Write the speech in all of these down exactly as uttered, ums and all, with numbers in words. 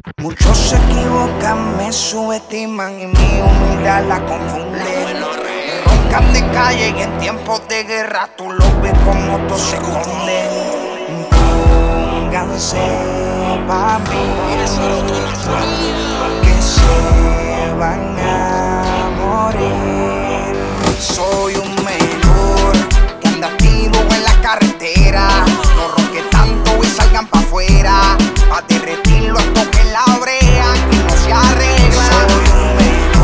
Muchos se equivocan, me subestiman y mi humildad la confunde. Roncan de calle y en tiempos de guerra tú lo ves como todos se esconden. Pónganse pa' mí, que se van a morir. Soy un menor que anda activo en la carretera. No ronque tanto y salgan pa' afuera, pa' derretirlo estos que la brea que no se arregla. Soy un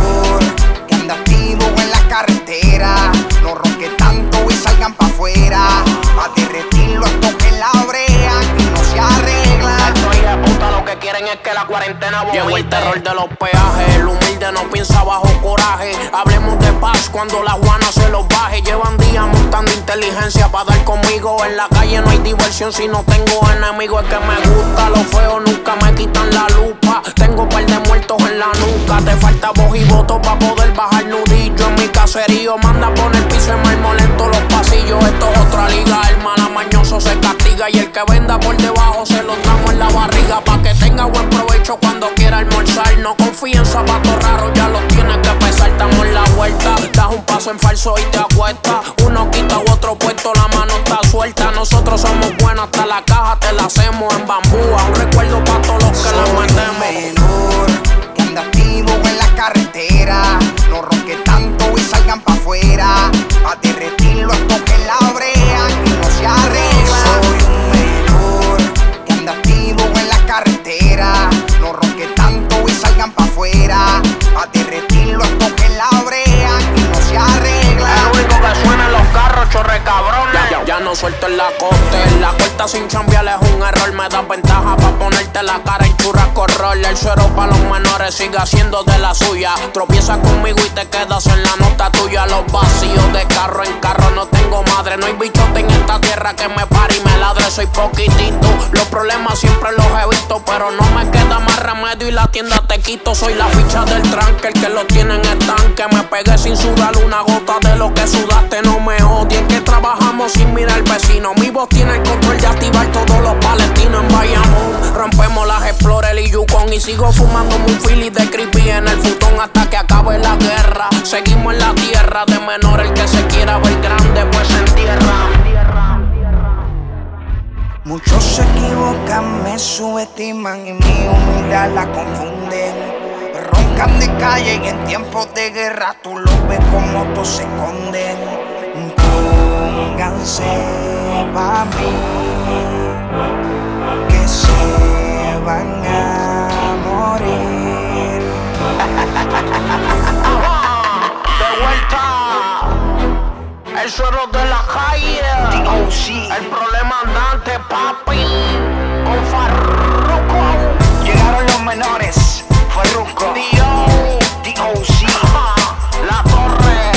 menor que anda activo en la carretera. No ronque tanto y salgan pa' afuera, pa' derretirlo estos que la brea que no se arregla. Estos hijos de puta lo que quieren es que la cuarentena vomite. Llegó el terror de los peajes, el humilde no piensa bajo coraje. Hablemos de paz cuando la Juana se los baje. Llevan días montando inteligencia pa' dar conmigo. En la calle no hay diversión si no tengo enemigos. Es que me gusta lo feo, nunca me quitan la lupa. Tengo par de muertos en la nuca. Te falta voz y voto pa' poder bajar nudillo. En mi caserío manda poner piso en mármol en todos los pasillos. Esto es otra liga, el malamañoso se castiga. Y el que venda por debajo se lo damos en la barriga. Pa' que tenga buen provecho cuando quiera almorzar. No confía en zapatos raros, ya los tienes que pesar. Estamos en la vuelta, das un paso en falso y te acuestas. Uno quita u otro puesto, la mano está suelta. Nosotros somos buenos, hasta la caja te la hacemos en bambú. Un recuerdo pa' todos los que la metemos. Menor que anda activo en la carretera. No ronque tanto y salgan pa' afuera, pa' derretirlo estos que la brea que no se arregla. Soy un menor que anda activo en la carretera. No ronque tanto y salgan pa' afuera, pa' derretirlo estos que la brea que no se arregla. El único que suena en los carros, chorre cabrones. Ya, ya, ya no suelto en la coste. La corta sin chambear es un error. Me da ventaja pa' ponerte la cara y churrasco roll. El suero pa' los menores sigue haciendo de la suya. Tropieza conmigo y te quedas en la nota tuya. Los vacíos de carro en carro, no tengo madre. No hay bichote en esta tierra que me pare y me ladre. Soy poquitito, los problemas siempre los he visto, pero no me queda más remedio y la tienda te quito. Soy la ficha del tranque, el que lo tiene en estanque. Me pegué sin sudar una gota de lo que sudaste. No me odien que trabajamos sin mirar al vecino. Mi voz tiene el control de activar todos los palestinos en Bayamón. Rompemos las Explorer y Yukon y sigo fumando un Philly de creepy en el futón hasta que acabe la guerra. Seguimos en la tierra de menor, el que se quiera ver grande pues se entierra. Muchos se equivocan, me subestiman y mi humildad la confunden. Roncan de calle y en tiempos de guerra tú lo ves como todos se esconden. Pónganse pa' mí, que se van a morir. De vuelta, el suero de la calle, D O C, el problema andante, papi, con Farruko. llegaron los menores, Farruko, D O C, La Torre.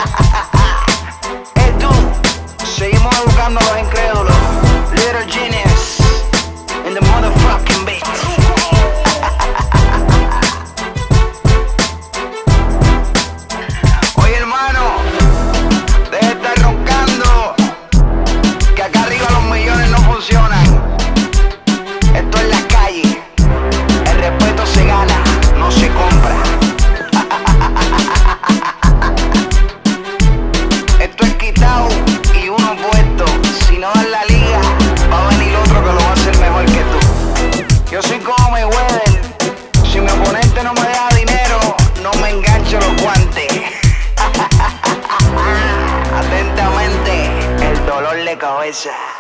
Edu, seguimos educando a los incrédulos. Little Genius in the motherfucking beat. Oye hermano, deja de estar roncando, que acá arriba los millones no funcionan. Esto es la calle, el respeto se gana, no se compra. Esto es quitado y uno puesto. Si no das la liga, va a venir otro que lo va a hacer mejor que tú. Yo soy como Mayweather, si mi oponente no me deja dinero, no me engancho los guantes. Atentamente, el dolor de cabeza.